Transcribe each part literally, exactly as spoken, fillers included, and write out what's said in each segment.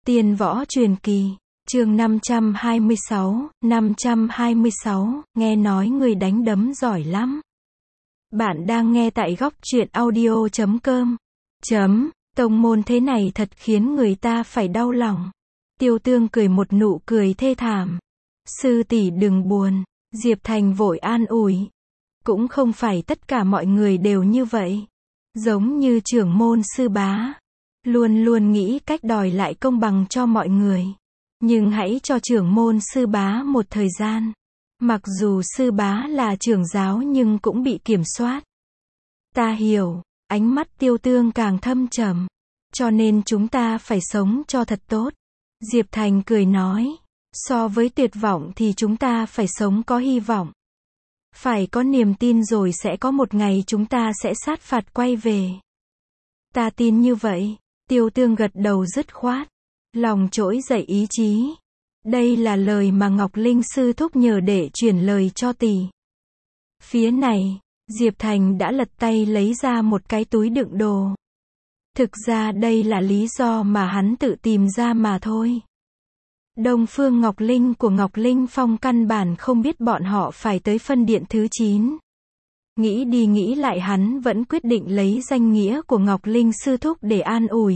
Tiên võ truyền kỳ, chương năm trăm hai mươi sáu, năm trăm hai mươi sáu, nghe nói người đánh đấm giỏi lắm. Bạn đang nghe tại góc truyện audio chấm com. Chấm, tông môn thế này thật khiến người ta phải đau lòng. Tiêu Tương cười một nụ cười thê thảm. Sư tỷ đừng buồn, Diệp Thành vội an ủi. Cũng không phải tất cả mọi người đều như vậy. Giống như trưởng môn sư bá. Luôn luôn nghĩ cách đòi lại công bằng cho mọi người. Nhưng hãy cho trưởng môn sư bá một thời gian. Mặc dù sư bá là trưởng giáo nhưng cũng bị kiểm soát. Ta hiểu, ánh mắt Tiêu Tương càng thâm trầm. Cho nên chúng ta phải sống cho thật tốt. Diệp Thành cười nói. So với tuyệt vọng thì chúng ta phải sống có hy vọng. Phải có niềm tin rồi sẽ có một ngày chúng ta sẽ sát phạt quay về. Ta tin như vậy. Tiêu Tương gật đầu dứt khoát. Lòng trỗi dậy ý chí. Đây là lời mà Ngọc Linh sư thúc nhờ để truyền lời cho tỷ. Phía này, Diệp Thành đã lật tay lấy ra một cái túi đựng đồ. Thực ra đây là lý do mà hắn tự tìm ra mà thôi. Đông Phương Ngọc Linh của Ngọc Linh Phong căn bản không biết bọn họ phải tới phân điện thứ chín. Nghĩ đi nghĩ lại hắn vẫn quyết định lấy danh nghĩa của Ngọc Linh sư thúc để an ủi.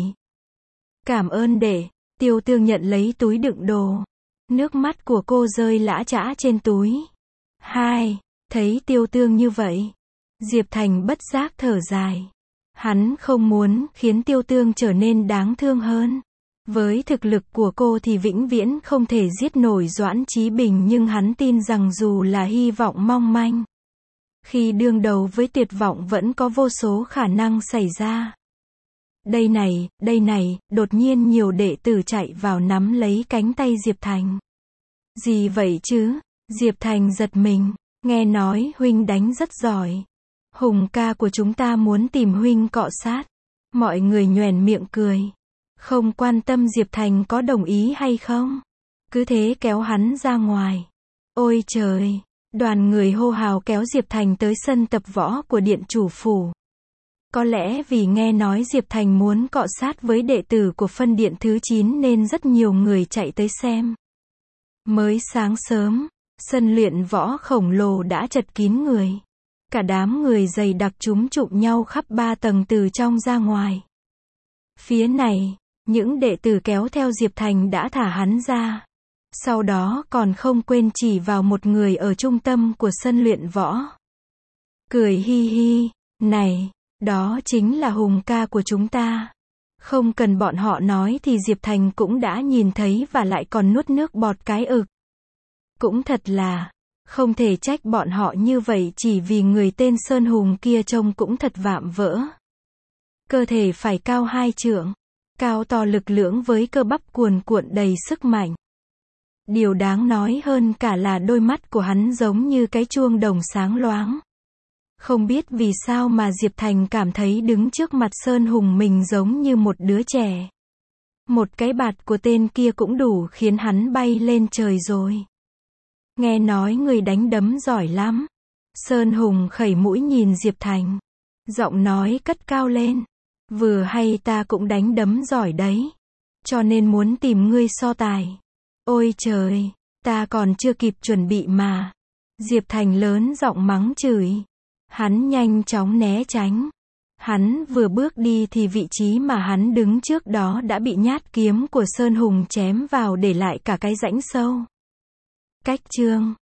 Cảm ơn đệ. Tiêu Tương nhận lấy túi đựng đồ. Nước mắt của cô rơi lã chã trên túi. Hai, thấy Tiêu Tương như vậy. Diệp Thành bất giác thở dài. Hắn không muốn khiến Tiêu Tương trở nên đáng thương hơn. Với thực lực của cô thì vĩnh viễn không thể giết nổi Doãn Chí Bình, nhưng hắn tin rằng dù là hy vọng mong manh, khi đương đầu với tuyệt vọng vẫn có vô số khả năng xảy ra. Đây này, đây này, đột nhiên nhiều đệ tử chạy vào nắm lấy cánh tay Diệp Thành. Gì vậy chứ? Diệp Thành giật mình, nghe nói huynh đánh rất giỏi. Hùng ca của chúng ta muốn tìm huynh cọ sát. Mọi người nhoẻn miệng cười. Không quan tâm Diệp Thành có đồng ý hay không. Cứ thế kéo hắn ra ngoài. Ôi trời! Đoàn người hô hào kéo Diệp Thành tới sân tập võ của điện chủ phủ. Có lẽ vì nghe nói Diệp Thành muốn cọ sát với đệ tử của phân điện thứ chín nên rất nhiều người chạy tới xem. Mới sáng sớm, sân luyện võ khổng lồ đã chật kín người. Cả đám người dày đặc chúng chụm nhau khắp ba tầng từ trong ra ngoài. Phía này, những đệ tử kéo theo Diệp Thành đã thả hắn ra. Sau đó còn không quên chỉ vào một người ở trung tâm của sân luyện võ. Cười hi hi, này, đó chính là Hùng ca của chúng ta. Không cần bọn họ nói thì Diệp Thành cũng đã nhìn thấy và lại còn nuốt nước bọt cái ực. Cũng thật là, không thể trách bọn họ như vậy chỉ vì người tên Sơn Hùng kia trông cũng thật vạm vỡ. Cơ thể phải cao hai trượng, cao to lực lưỡng với cơ bắp cuồn cuộn đầy sức mạnh. Điều đáng nói hơn cả là đôi mắt của hắn giống như cái chuông đồng sáng loáng. Không biết vì sao mà Diệp Thành cảm thấy đứng trước mặt Sơn Hùng mình giống như một đứa trẻ. Một cái bạt của tên kia cũng đủ khiến hắn bay lên trời rồi. Nghe nói người đánh đấm giỏi lắm. Sơn Hùng khẩy mũi nhìn Diệp Thành. Giọng nói cất cao lên. Vừa hay ta cũng đánh đấm giỏi đấy. Cho nên muốn tìm ngươi so tài. Ôi trời, ta còn chưa kịp chuẩn bị mà. Diệp Thành lớn giọng mắng chửi. Hắn nhanh chóng né tránh. Hắn vừa bước đi thì vị trí mà hắn đứng trước đó đã bị nhát kiếm của Sơn Hùng chém vào để lại cả cái rãnh sâu. Cách chương